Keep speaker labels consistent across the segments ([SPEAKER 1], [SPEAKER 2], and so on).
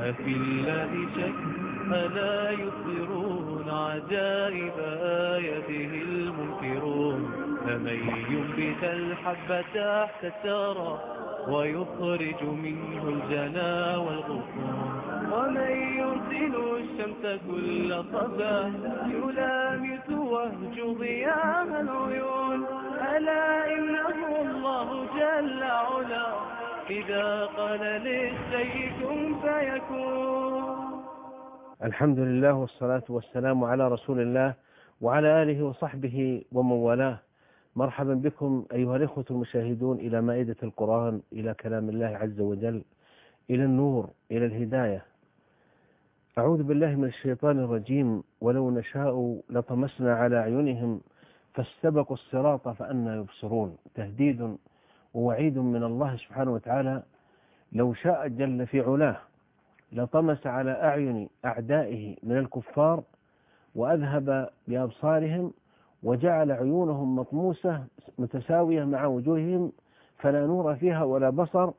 [SPEAKER 1] أفي الله شك ألا يبصرون عجائب آياته المنكرون فمن ينبت الحب تحت الثرى ويخرج منه الجنا والغصون ومن يرسل الشمس كل صباح يلامس وهج ضياء العيون ألا إنه الله جل علا إذا قال للشيء كن فيكون.
[SPEAKER 2] الحمد لله والصلاة والسلام على رسول الله وعلى آله وصحبه ومن والاه. مرحبا بكم أيها الإخوة المشاهدون إلى مائدة القرآن، إلى كلام الله عز وجل، إلى النور، إلى الهداية. أعوذ بالله من الشيطان الرجيم. ولو نشاء لطمسنا على أعينهم فاستبقوا الصراط فأنى يبصرون. تهديد ووعيد من الله سبحانه وتعالى. لو شاء جل في علاه لطمس على أعين أعدائه من الكفار وأذهب بأبصارهم وجعل عيونهم مطموسة متساوية مع وجوههم فلا نور فيها ولا بصر.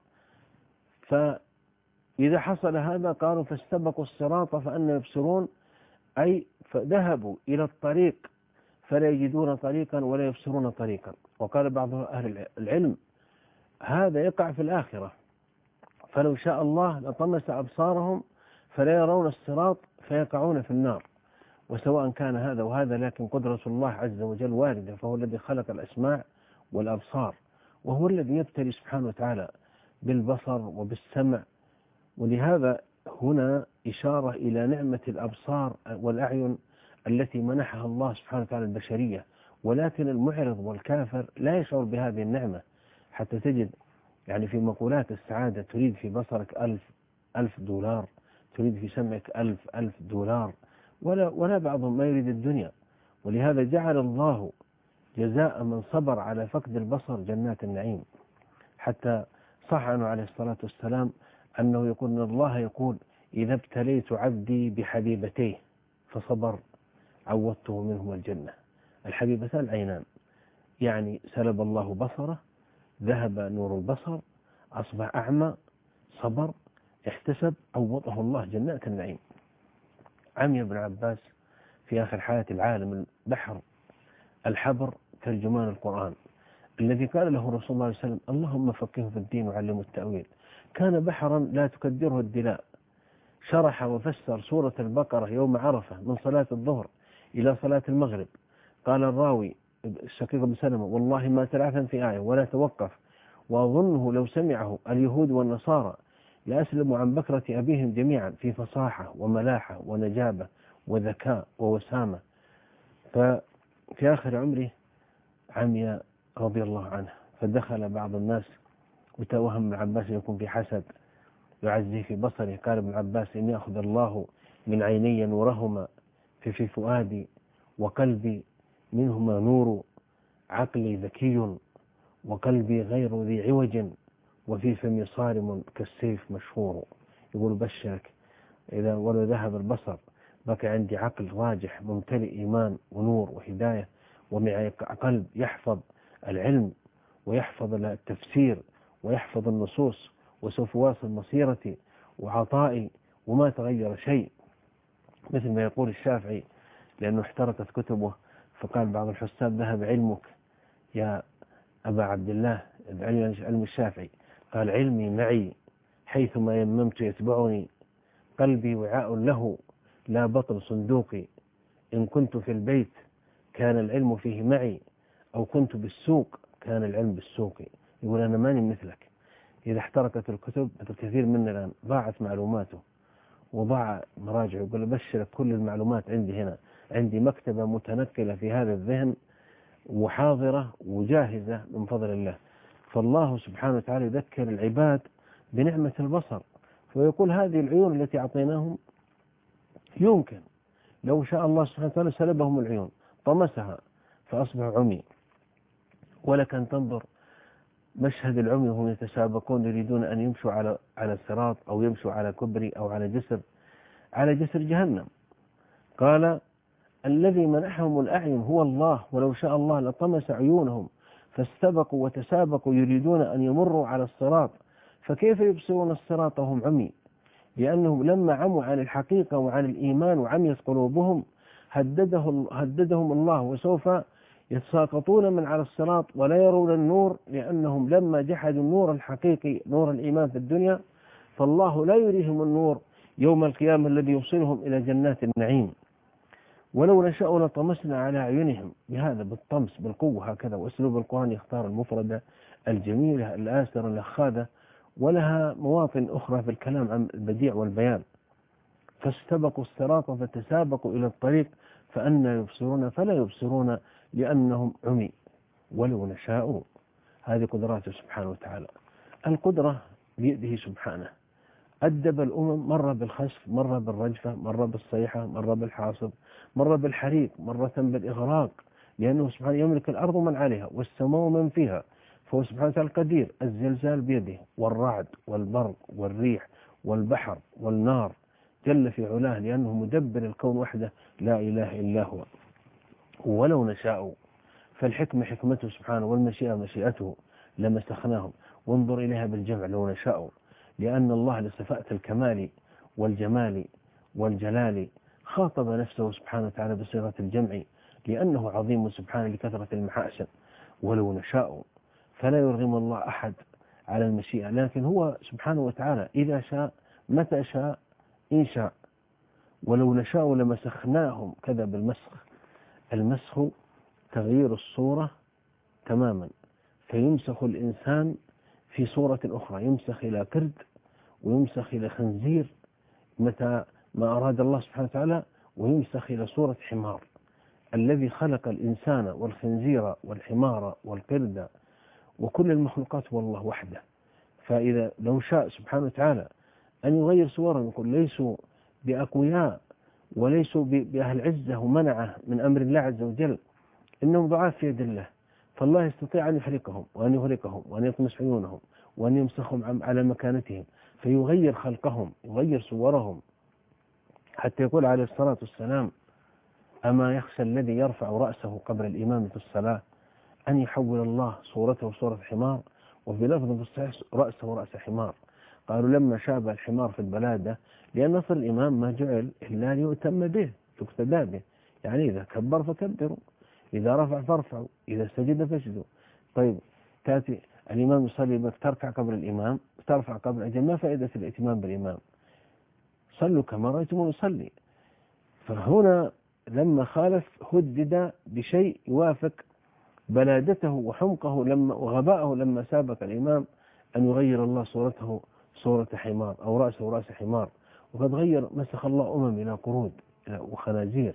[SPEAKER 2] فإذا حصل هذا قالوا فاستبقوا الصراط فأنى يبصرون، أي فذهبوا إلى الطريق فلا يجدون طريقا ولا يبصرون طريقا. وقال بعض أهل العلم هذا يقع في الآخرة، فلو شاء الله لطمس أبصارهم فلا يرون الصراط فيقعون في النار. وسواء كان هذا وهذا، لكن قدرة الله عز وجل واردة، فهو الذي خلق الأسماع والأبصار، وهو الذي يبتلي سبحانه وتعالى بالبصر وبالسمع. ولهذا هنا إشارة إلى نعمة الأبصار والأعين التي منحها الله سبحانه وتعالى البشرية، ولكن المعرض والكافر لا يشعر بهذه النعمة. حتى تجد يعني في مقولات السعادة تريد في بصرك 1000 دولار، تريد في سمعك 1000 دولار، ولا بعضهم ما يريد الدنيا. ولهذا جعل الله جزاء من صبر على فقد البصر جنات النعيم. حتى صح عنه عليه الصلاة والسلام أنه يقول إن الله يقول إذا ابتليت عبدي بحبيبتيه فصبر عوضته منهم الجنة. الحبيبتان العينان، يعني سلب الله بصره، ذهب نور البصر، أصبح أعمى، صبر، احتسب، عوضه الله جنات النعيم. عمي ابن عباس في آخر حياة العالم البحر الحبر ترجمان القرآن الذي قال له رسول الله صلى الله عليه وسلم اللهم فقهه في الدين وعلمه التأويل. كان بحرا لا تكدره الدلاء، شرح وفسر سورة البقرة يوم عرفة من صلاة الظهر إلى صلاة المغرب. قال الراوي الشقيق بن سلمة والله ما تلعثم في آية ولا توقف، وأظنه لو سمعه اليهود والنصارى لأسلموا عن بكرة أبيهم جميعا في فصاحة وملاحة ونجابة وذكاء ووسامة. ففي آخر عمره عمي رضي الله عنه، فدخل بعض الناس وتوهم ابن عباس يكون في حسد يعزيه في بصره. قال ابن عباس إن يأخذ الله من عيني نورهما في فؤادي وقلبي منهما نور، عقلي ذكي وقلبي غير ذي عوج وفي فمي صارم كالسيف مشهور. يقول بشرك إذا ولو ذهب البصر بقي عندي عقل راجح ممتلئ إيمان ونور وهداية، ومعي قلب يحفظ العلم ويحفظ التفسير ويحفظ النصوص، وسوف واصل مسيرتي وعطائي وما تغير شيء. مثل ما يقول الشافعي لأنه احترقت كتبه، فقال بعض الحساب ذهب علمك يا أبا عبد الله، علم الشافعي. قال علمي معي حيثما يممت يتبعني، قلبي وعاء له لا بطل صندوقي، إن كنت في البيت كان العلم فيه معي، أو كنت بالسوق كان العلم بالسوق. يقول أنا ماني مثلك. إذا احترقت الكتب الكثير منا الآن ضاعت معلوماته وضاع مراجعه. يقول أبشرك كل المعلومات عندي هنا، عندي مكتبة متنقلة في هذا الذهن وحاضرة وجاهزة من فضل الله. فالله سبحانه وتعالى يذكر العباد بنعمة البصر، فيقول هذه العيون التي أعطيناهم يمكن لو شاء الله سبحانه وتعالى سلبهم العيون طمسها فأصبحوا عمي. ولك أن تنظر مشهد العمي وهم يتسابقون يريدون أن يمشوا على الصراط أو يمشوا على كبري أو على جسر جهنم. قال الذي منحهم الأعين هو الله، ولو شاء الله لطمس عيونهم فاستبقوا وتسابقوا يريدون أن يمروا على الصراط فكيف يبصرون الصراط وهم عمي. لأنهم لما عموا عن الحقيقة وعن الإيمان وعميت قلوبهم هددهم الله، وسوف يتساقطون من على الصراط ولا يرون النور، لأنهم لما جحدوا النور الحقيقي نور الإيمان في الدنيا، فالله لا يريهم النور يوم القيامة الذي يوصلهم إلى جنات النعيم. ولو نشاء لطمسنا على أعينهم، بهذا بالطمس بالقوة هكذا. وأسلوب القرآن يختار المفردة الجميلة الآسرة الأخاذة، ولها مواطن أخرى في الكلام عن البديع والبيان. فاستبقوا الصراط فتسابقوا إلى الطريق فأنى يبصرون فلا يبصرون لأنهم عمي. ولو نشاء، هذه قدراته سبحانه وتعالى. القدرة بيده سبحانه. أدب الأمم، مرة بالخسف، مرة بالرجفة، مرة بالصيحة، مرة بالحاصب، مرة بالحريق، مرة بالإغراق، لأنه سبحانه يملك الأرض من عليها والسماء من فيها، فهو سبحانه وتعالى القدير. الزلزال بيده، والرعد والبرق والريح والبحر والنار، جل في علاه، لأنه مدبر الكون وحده لا إله إلا هو. ولو نشاء، فالحكمة حكمته سبحانه، والمشيئة مشيئته، لمسخناهم. وانظر إليها بالجمع، لو نشاء، لأن الله لصفاء الكمال والجمال والجلال خاطب نفسه سبحانه وتعالى بصيغة الجمع، لأنه عظيم سبحانه لكثرة المحاسن. ولو نشاء، فلا يرغم الله أحد على المشيئة، لكن هو سبحانه وتعالى إذا شاء متى شاء إن شاء. ولو نشاء لمسخناهم، كذا بالمسخ. المسخ تغيير الصورة تماما، فيمسخ الإنسان في صورة أخرى، يمسخ إلى قرد ويمسخ إلى خنزير متى ما أراد الله سبحانه وتعالى، ويمسخ إلى صورة حمار. الذي خلق الإنسان والخنزير والحمار والقرد وكل المخلوقات هو الله وحده. فإذا لو شاء سبحانه وتعالى أن يغير صورهم، يقول ليسوا بأقوياء وليسوا بأهل عزة ومنعه من أمر الله عز وجل، إنهم ضعاف في يد الله، فالله يستطيع أن يحرقهم وأن يهلكهم وأن يطمس عيونهم وأن يمسخهم على مكانتهم، فيغير خلقهم، يغير صورهم، حتى يقول عليه الصلاة والسلام: أما يخشى الذي يرفع رأسه قبل الإمام في الصلاة أن يحول الله صورته صورة حمار؟ وفي لفظ في الصحيح رأسه رأس حمار. قالوا لما شابه الحمار في البلادة، لأن نصر الإمام ما جعل إلا ليؤتم به، يقتدى به، يعني إذا كبر فكبروا، إذا رفع فارفعوا، إذا سجد فاسجدوا. طيب تأتي الإمام يصلي بك تركع قبل الإمام، ترفع قبل الإمام، ما فائدة الائتمام بالإمام؟ صلوا كما رأيتم يصلي. فهنا لما خالف هدد بشيء يوافق بلادته وحمقه وغباءه لما سابق الإمام أن يغير الله صورته صورة حمار أو رأسه رأس حمار. وقد غير مسخ الله إلى قرود وخنازير.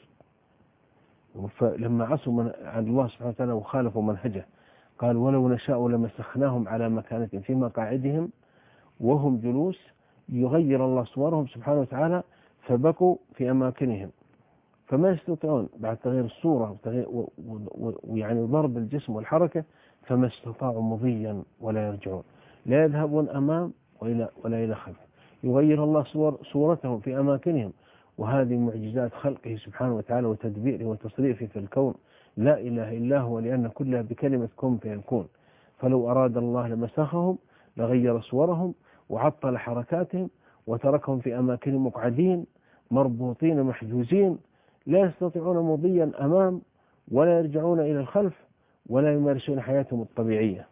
[SPEAKER 2] فلما عصوا عن الله سبحانه وتعالى وخالفوا منهجه قال: ولو نشاء لمسخناهم على مكانتهم في مقاعدهم وهم جلوس، يغير الله صورهم سبحانه وتعالى فبقوا في أماكنهم، فما يستطيعون بعد تغيير الصورة ويعني ضرب الجسم والحركة، فما استطاعوا مضيا ولا يرجعون، لا يذهبون أمام ولا إلى خلف. يغير الله صورتهم في أماكنهم، وهذه معجزات خلقه سبحانه وتعالى وتدبيره وتصريفه في الكون لا إله إلا هو، لأن كلها بكلمة كن فيكون. فلو أراد الله لمسخهم، لغير صورهم وعطل حركاتهم وتركهم في أماكنهم مقعدين مربوطين محجوزين، لا يستطيعون مضيا أمام ولا يرجعون إلى الخلف ولا يمارسون حياتهم الطبيعية.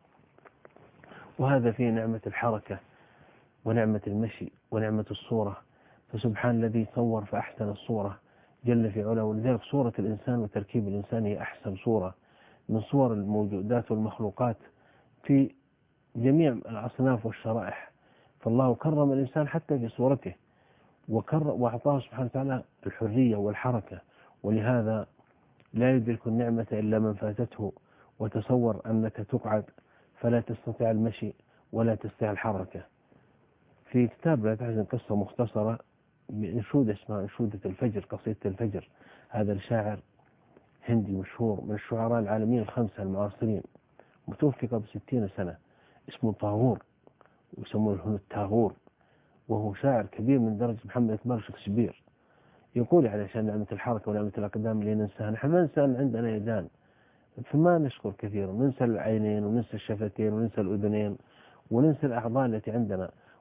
[SPEAKER 2] وهذا فيه نعمة الحركة ونعمة المشي ونعمة الصورة. فسبحان الذي صور فأحسن الصورة جل في علاه. ولذلك صورة الإنسان وتركيب الإنسان هي أحسن صورة من صور الموجودات والمخلوقات في جميع الأصناف والشرائح. فالله كرم الإنسان حتى في صورته، وأعطاه سبحانه وتعالى الحرية والحركة. ولهذا لا يدرك النعمة إلا من فاتته. وتصور أنك تقعد فلا تستطيع المشي ولا تستطيع الحركة. في كتاب لا تحزن قصة مختصرة بأنشودة اسمها أنشودة الفجر، قصيدة الفجر. هذا الشاعر هندي مشهور من الشعراء العالميين الخمسة المعاصرين، متوفي قبل 60 سنة، اسمه طاغور ويسمونه هنا التاغور، وهو شاعر كبير من درجة محمد إكبار شكسبير. يقول علشان نعمة الحركة ونعمة الأقدام اللي ننساها، نحن ما ننسى أن عندنا يدان، فما نشكر كثيرا، ننسى العينين وننسى الشفتين وننسى الأذنين وننسى الأعضاء التي عندنا.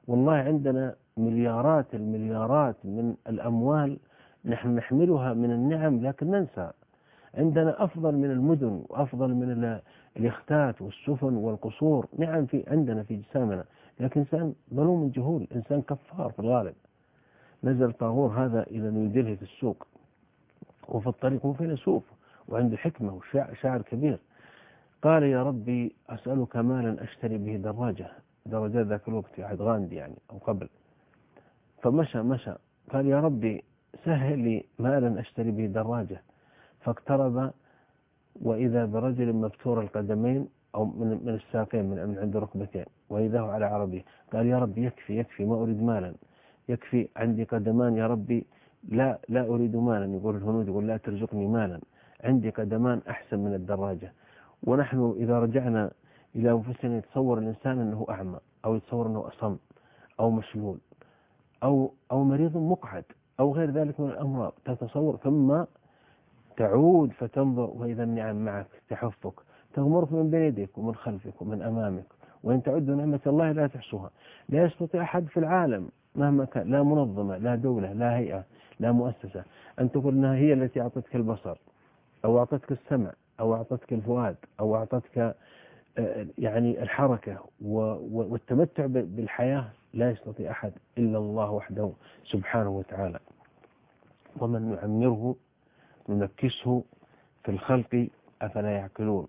[SPEAKER 2] والله عندنا مليارات المليارات من الأموال نحن نحملها من النعم لكن ننسى. عندنا أفضل من المدن وأفضل من اليختات والسفن والقصور، نعم في عندنا في جسامنا، لكن إنسان ظلوم جهول، إنسان كفار في الغالب. نزل طاغور هذا إلى نيودلهي في السوق، وفي الطريق هو فيلسوف وعنده حكمة وشاعر كبير. قال يا ربي أسألك مالا أشتري به دراجة، درجات ذاك الوقت عهد غاندي يعني أو قبل. فمشى قال يا ربي سهل لي مالا أشتري به دراجة. فاقترب وإذا برجل مبتور القدمين أو من الساقين من عند ركبتين، وإذا هو على عربية. قال يا ربي يكفي ما أريد مالا، يكفي عندي قدمان يا ربي، لا أريد مالا. يقول الهنود يقول لا ترزقني مالا، عندي قدمان أحسن من الدراجة. ونحن إذا رجعنا إلى أنفسنا يتصور الإنسان أنه أعمى، أو يتصور أنه أصم أو مشلول أو مريض مقعد أو غير ذلك من الأمراض، تتصور، ثم تعود فتنظر وإذا النعم معك تحفك تغمرك من بين يديك ومن خلفك ومن أمامك، وإن تعدوا نعمة الله لا تحصوها. لا يستطيع أحد في العالم مهما كان، لا منظمة لا دولة لا هيئة لا مؤسسة، أن تقول أنها هي التي أعطتك البصر أو أعطتك السمع أو أعطتك الفؤاد أو أعطتك يعني الحركة والتمتع بالحياة. لا يستطيع أحد إلا الله وحده سبحانه وتعالى. ومن نعمره ننكسه في الخلق أفلا يعقلون.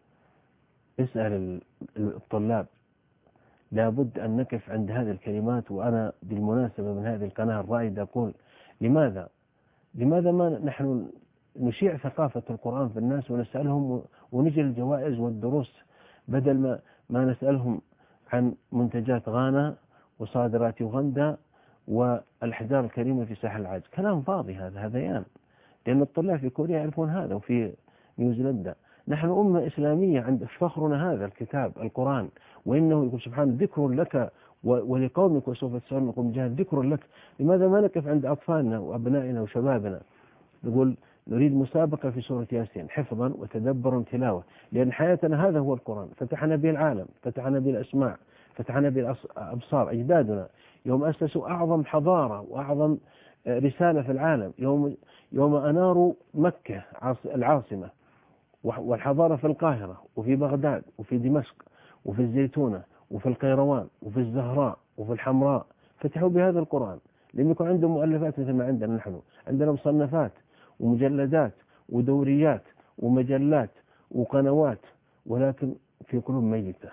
[SPEAKER 2] اسأل الطلاب، لابد أن نقف عند هذه الكلمات. وأنا بالمناسبة من هذه القناة الرائدة أقول لماذا ما نحن نشيع ثقافة القرآن في الناس ونسألهم ونجي الجوائز والدروس، بدل ما نسألهم عن منتجات غانا وصادرات يوغندا والأحجار الكريمة في ساحل العاج. كلام فاضي هذا هذيان، لأن الطلاب في كوريا يعرفون هذا وفي نيوزيلندا. نحن أمة إسلامية عند فخرنا هذا الكتاب القرآن، وإنه يقول سبحانه ذكر لك ولقومك وسوف تسألون لكم جهاد، ذكر لك. لماذا ما نقف عند أطفالنا وأبنائنا وشبابنا نقول نريد مسابقة في سورة ياسين حفظا وتدبرا وتلاوة، لأن حياتنا هذا هو القرآن. فتحنا به العالم، فتحنا به الأسماع، فتحنا به الأبصار. أجدادنا يوم أسسوا أعظم حضارة وأعظم رسالة في العالم، يوم أناروا مكة العاصمة والحضارة في القاهرة وفي بغداد وفي دمشق وفي الزيتونة وفي القيروان وفي الزهراء وفي الحمراء، فتحوا بهذا القرآن. لم يكن عندهم مؤلفات مثل ما عندنا نحن، عندنا مصنفات ومجلدات ودوريات ومجلات وقنوات، ولكن في قلوب ميتة.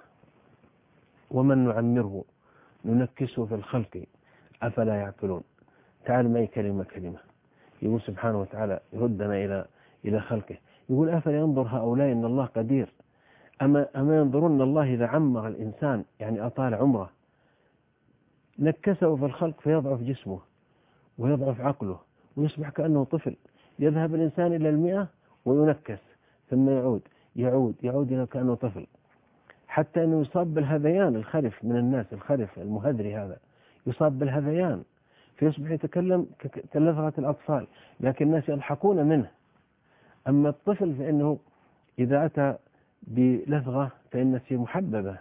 [SPEAKER 2] ومن نعمره ننكسه في الخلق أفلا يعقلون. تعال معي كلمة يقول سبحانه وتعالى يردنا إلى خلقه، يقول أفلا ينظر هؤلاء إن الله قدير، أما ينظرون الله إذا عمر الإنسان يعني أطال عمره نكسه في الخلق فيضعف جسمه ويضعف عقله ويصبح كأنه طفل. يذهب الإنسان إلى 100 وينكس، ثم يعود إلى كأنه طفل، حتى أنه يصاب بالهذيان. الخرف من الناس، الخرف المهذري هذا يصاب بالهذيان فيصبح يتكلم كلفظة الأطفال، لكن الناس يضحكون منه. أما الطفل فإنه إذا أتى بلفظة فإن تصير محببة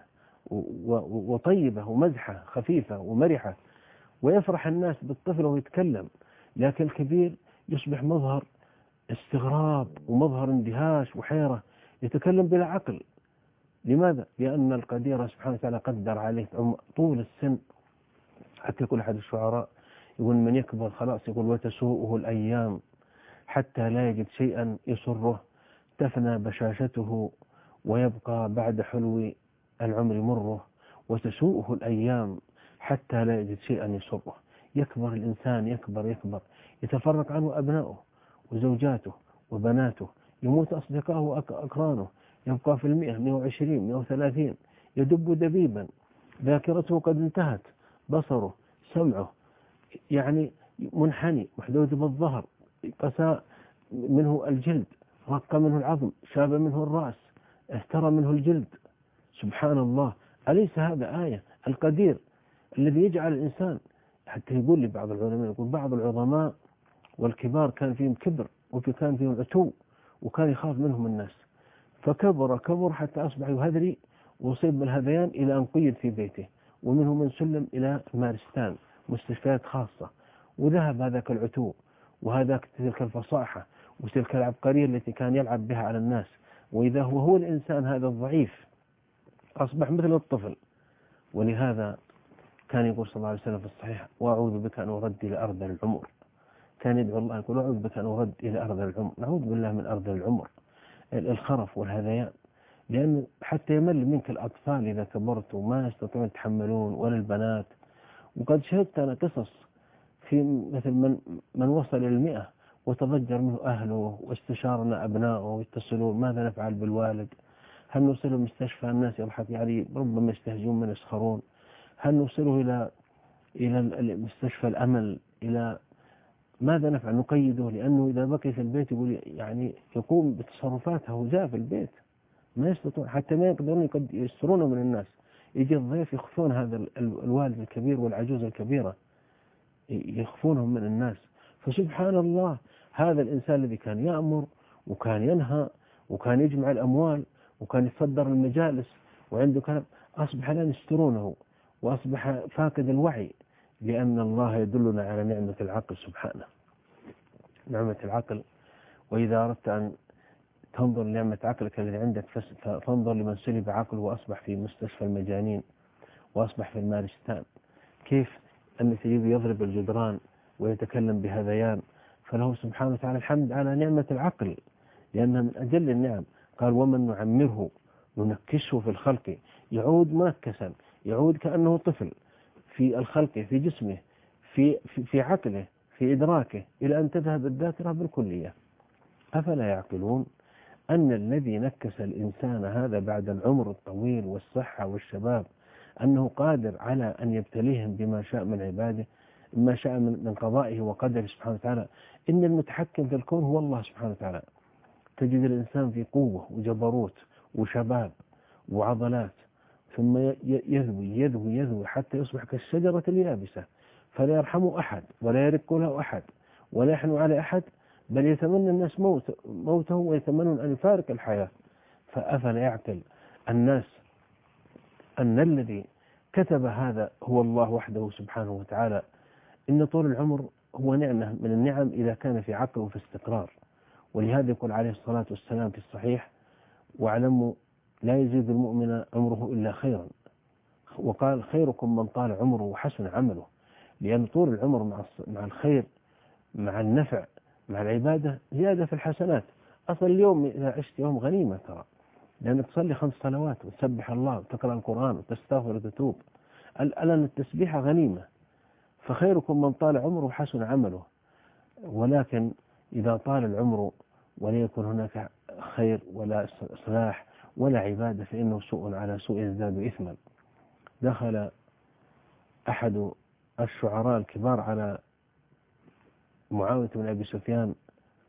[SPEAKER 2] وطيبة ومزحة خفيفة ومرحة، ويفرح الناس بالطفل وهو يتكلم. لكن الكبير يصبح مظهر استغراب ومظهر اندهاش وحيرة، يتكلم بلا عقل. لماذا؟ لأن القدير سبحانه وتعالى قدر عليه طول السن. حتى يقول أحد الشعراء يقول من يكبر خلاص يقول وتسوءه الأيام حتى لا يجد شيئا يسره، تفنى بشاشته ويبقى بعد حلو العمر مره، وتسوءه الأيام حتى لا يجد شيئا يسره. يكبر الإنسان يكبر يتفرق عنه أبنائه وزوجاته وبناته، يموت أصدقائه وأقرانه، يبقى في 100 120 130 يدب دبيبا، ذاكرته قد انتهت، بصره سمعه يعني منحني محدود بالظهر، قسى منه الجلد، رق منه العظم، شاب منه الرأس، اهترى منه الجلد. سبحان الله، أليس هذا آية؟ القدير الذي يجعل الإنسان، حتى يقول لي بعض العلماء، يقول بعض العظماء والكبار كان فيهم كبر وكان فيهم عتو وكان يخاف منهم الناس، فكبر حتى أصبح يهذري ويصيب بالهذيان إلى أن قيد في بيته ومنه من سلم إلى مارستان مستشفيات خاصة. وذهب هذاك العتو وهذاك تلك الفصاحة وتلك العبقرية التي كان يلعب بها على الناس، وإذا هو الإنسان هذا الضعيف أصبح مثل الطفل. ولهذا كان يقول صلى الله عليه وسلم في الصحيح: وأعوذ بك أن أرد إلى أرض العمر. كان يدعو الله يقول: أعوذ بك أن أرد إلى أرض العمر. نعوذ بالله من أرض العمر، الخرف والهذيان، لأن حتى يمل منك الأطفال إذا كبرت وما يستطيعون يتحملون، ولا البنات. وقد شهدت أنا قصص في مثل من وصل إلى 100 وتضجر منه أهله واستشارنا أبنائه ويتصلون: ماذا نفعل بالوالد؟ هل نوصله مستشفى؟ الناس يضحك يعني ربما يستهزئون من يسخرون. هل نوصله إلى مستشفى الأمل؟ إلى ماذا نفعل؟ نقيده، لأنه إذا بقي في البيت يقول يعني يقوم بتصرفات هوجاء في البيت، ما يستطيعون حتى ما يقدرون يسترونه من الناس. يجي الضيف يخفون هذا الوالد الكبير والعجوز الكبيرة، يخفونهم من الناس. فسبحان الله، هذا الإنسان الذي كان يأمر وكان ينهى وكان يجمع الأموال وكان يصدر المجالس وعنده كلام، أصبح لا يسترونه وأصبح فاقد الوعي، لأن الله يدلنا على نعمة العقل سبحانه، نعمة العقل. وإذا أردت أن تنظر لنعمة عقلك الذي عندك فانظر لمن سلب عقله وأصبح في مستشفى المجانين وأصبح في المارستان، كيف أن تجيب يضرب الجدران ويتكلم بهذيان. فله سبحانه وتعالى الحمد على نعمة العقل، لأنها من أجل النعم. قال: ومن نعمره ننكشه في الخلق، يعود منكسا، يعود كأنه طفل في الخلق، في جسمه، في عقله، في إدراكه، إلى أن تذهب الذاكرة بالكلية. أفلا يعقلون أن الذي نكس الإنسان هذا بعد العمر الطويل والصحة والشباب أنه قادر على أن يبتليهم بما شاء من عباده، ما شاء من قضائه وقدره سبحانه وتعالى. إن المتحكم في الكون هو الله سبحانه وتعالى. تجد الإنسان في قوة وجبروت وشباب وعضلات، ثم يذوي حتى يصبح كالشجرة اليابسة، فلا يرحم أحد ولا يرق له أحد ولا يحنو على أحد، بل يتمنى الناس موته ويتمنون أن يفارق الحياة. فأفلا يعقل الناس أن الذي كتب هذا هو الله وحده سبحانه وتعالى؟ إن طول العمر هو نعمة من النعم إذا كان في عقل وفي استقرار. ولهذا يقول عليه الصلاة والسلام في الصحيح: واعلموا لا يزيد المؤمن عمره إلا خيرا. وقال: خيركم من طال عمره وحسن عمله. لأن طول العمر مع الخير، مع النفع، مع العبادة، زيادة في الحسنات. أصل اليوم إذا عشت يوم غنيمة ترى، لأنك تصلي 5 صلوات وتسبح الله وتقرأ القرآن وتستغفر وتتوب. الآن التسبيح غنيمة. فخيركم من طال عمره وحسن عمله. ولكن إذا طال العمر وليكن هناك خير ولا إصلاح ولا عبادة فإنه سوء على سوء يزداد إثما. دخل أحد الشعراء الكبار على معاوية بن أبي سفيان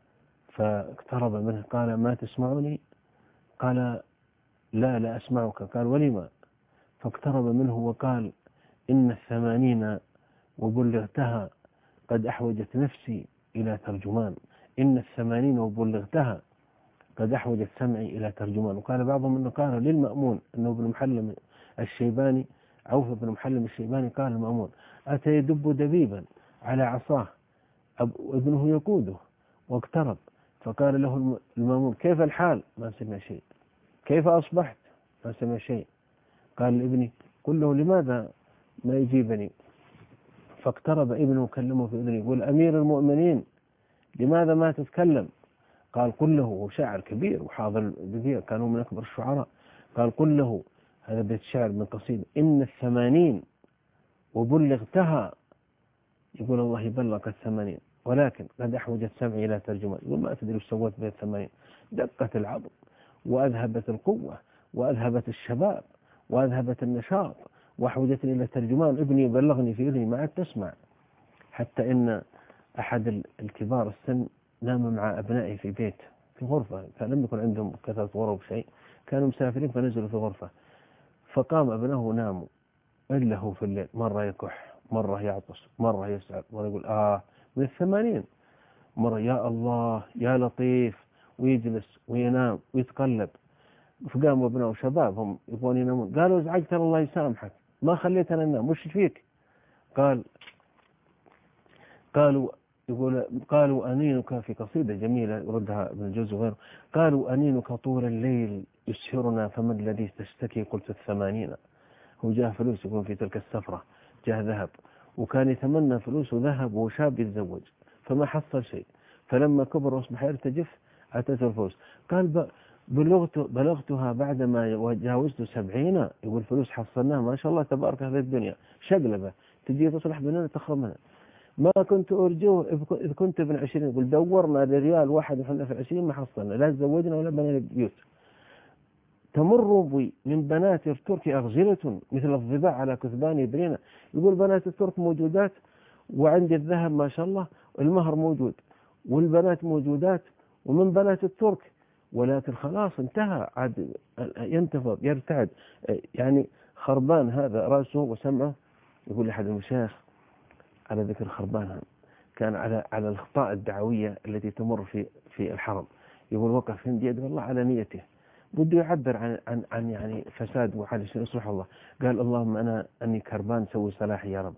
[SPEAKER 2] فاقترب منه، قال: ما تسمعني؟ قال: لا أسمعك. قال: ولما؟ فاقترب منه وقال: إن 80 وبلغتها قد أحوجت نفسي إلى ترجمان. إن 80 وبلغتها قد أحوجت سمعي إلى ترجمان. وقال بعضهم أنه قال للمأمون، أنه ابن محلم الشيباني، عوف بن محلم الشيباني، قال المأمون: أتى يدب دبيبا على عصاه ابنه يقوده، واقترب فقال له المأمون: كيف الحال؟ ما سمع شيء. كيف أصبحت؟ ما سمع شيء. قال لابني: قل له لماذا ما يجيبني؟ فاقترب ابنه وكلمه في أذنه يقول: أمير المؤمنين لماذا ما تتكلم؟ قال: قل له، وشاعر كبير وحاضر البذيع، كانوا من أكبر الشعراء. قال: قل له، هذا بيت شعر من قصيدة: إن 80 وبلغتها، يقول الله يبلغ 80 ولكن قد أحوجت سمعي إلى ترجمان. يقول: ما تدري وش سويت بيت 80؟ دقت العظم وأذهبت القوة وأذهبت الشباب وأذهبت النشاط وأحوجتني إلى ترجمان. ابني يبلغني في إذني ما عاد تسمع. حتى إن أحد الكبار السن نام مع أبنائه في بيت في غرفة، فلم يكن عندهم كثرة غرف شيء، كانوا مسافرين فنزلوا في غرفة، فقام ابنه وناموا إلا هو في الليل مرة يكح، مرة يعطس، مرة يسعد، مرة يقول من 80، مرة يا الله يا لطيف، ويجلس وينام ويتقلب. فقاموا ابنه شباب هم يبغون ينامون، قالوا: ازعجت الله يسامحك. ما خليتنا ننام، وش فيك؟ قال قالوا أنينك، في قصيدة جميلة يردها ابن الجوزي وغيره، قالوا أنينك طول الليل يسهرنا فما الذي تشتكي؟ قلت 80. هو جاه فلوس، يكون في تلك السفرة جاه ذهب، وكان يتمنى فلوس وذهب وشاب يتزوج، فما حصل شيء، فلما كبر واصبح يرتجف أتته الفلوس. قال بلغتها بعدما جاوزت 70. يقول فلوس حصلناها ما شاء الله تبارك هذه الدنيا شقلبة، تجي تصلح بيننا تخرب منها. ما كنت أرجوه إذ كنت ابن 20. يقول دورنا لريال واحد وحنا في 20 ما حصلنا، لا تزوجنا ولا بنينا بيوت. تمر بي من بنات الترك أغزلة مثل الضباع على كثبان برينا. يقول بنات الترك موجودات، وعندي الذهب ما شاء الله، المهر موجود، والبنات موجودات، ومن بنات الترك، ولكن خلاص انتهى، عاد ينتفض يرتعد، يعني خربان هذا رأسه وسمعه. يقول أحد المشايخ على ذكر خربان، كان على الأخطاء الدعوية التي تمر في الحرم، يقول وقف هندي يدعو الله على نيته، بده يعبر عن يعني فساد وحال يصلح الله. قال اللهم أني كربان سوي صلاحي يا رب.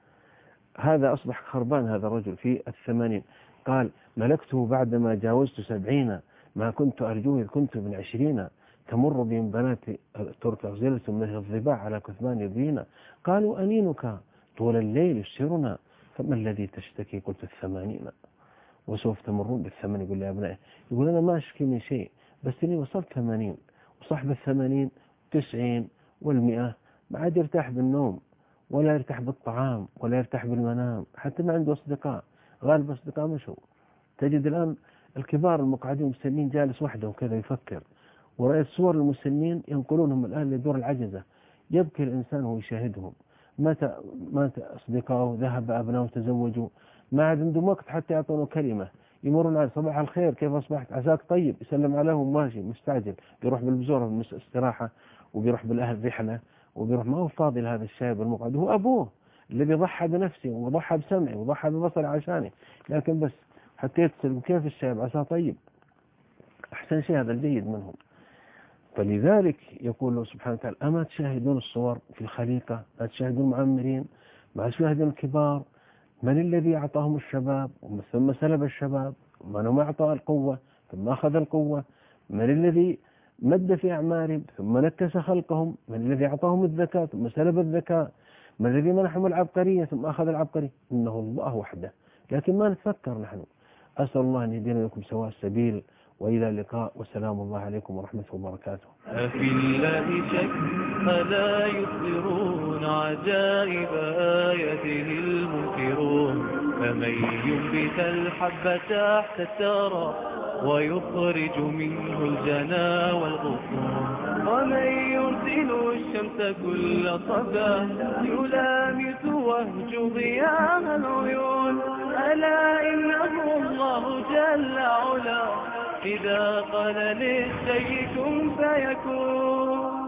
[SPEAKER 2] هذا أصبح خربان هذا الرجل في 80. قال ملكته بعدما جاوزت 70، ما كنت أرجوه إذ كنت ابن 20. تمر بهم بنات الترك أغزلة مثل الضباع على كثبان يبينا. قالوا أنينك طول الليل يسرنا فما الذي تشتكي؟ قلت 80. وسوف تمرون بال80. يقول لي يا أبنائي، يقول أنا ما أشكي من شيء، بس إني وصلت 80، وصاحب 80 90 و100 ما عاد يرتاح بالنوم، ولا يرتاح بالطعام، ولا يرتاح بالمنام، حتى ما عنده أصدقاء، غالب أصدقاء مشوا. تجد الآن الكبار المقعدين المسنين جالس وحده وكذا يفكر، ورأيت صور المسنين ينقلونهم الآن لدور العجزة، يبكي الإنسان وهو يشاهدهم. مات أصدقائه، ذهب أبنائه تزوجوا، ما عاد عندهم وقت حتى يعطونه كلمة. يمرون على صباح الخير كيف أصبحت، عساك طيب، يسلم عليهم ماشي مستعجل، بيروح بالبزورة استراحة، وبيروح بالأهل رحلة، وبيروح ما هو فاضي لهذا الشاب المقعد، هو أبوه الذي ضحى بنفسه وضحى بسمعه وضحى ببصره عشانه، لكن بس حتى يتصل كيف الشاب عساه طيب. أحسن شيء هذا الجيد منهم. فلذلك يقول الله سبحانه وتعالى أما تشاهدون الصور في الخليقة، لا تشاهدون المعمرين، ما تشاهدون الكبار، من الذي أعطاهم الشباب ثم سلب الشباب، من هم أعطى القوة ثم أخذ القوة، من الذي مد في أعمارهم ثم نكس خلقهم، من الذي أعطاهم الذكاء ثم سلب الذكاء، من الذي منحهم العبقرية ثم أخذ العبقرية. إنه الله وحده، لكن ما نتفكر نحن. أسأل الله أن يهدينا لكم سواء السبيل، وإلى اللقاء، والسلام الله عليكم ورحمة الله وبركاته.
[SPEAKER 1] أفي الله شك ألا يظهرون عجائب آياته المنكرون، فمن ينبت الحب تحت الثرى ويخرج منه الجنى والغصون، ومن يرسل الشمس كل صباح يلامس وهج ضياء العيون، ألا إنه الله جل علا إذا قال للشيء كن فيكون.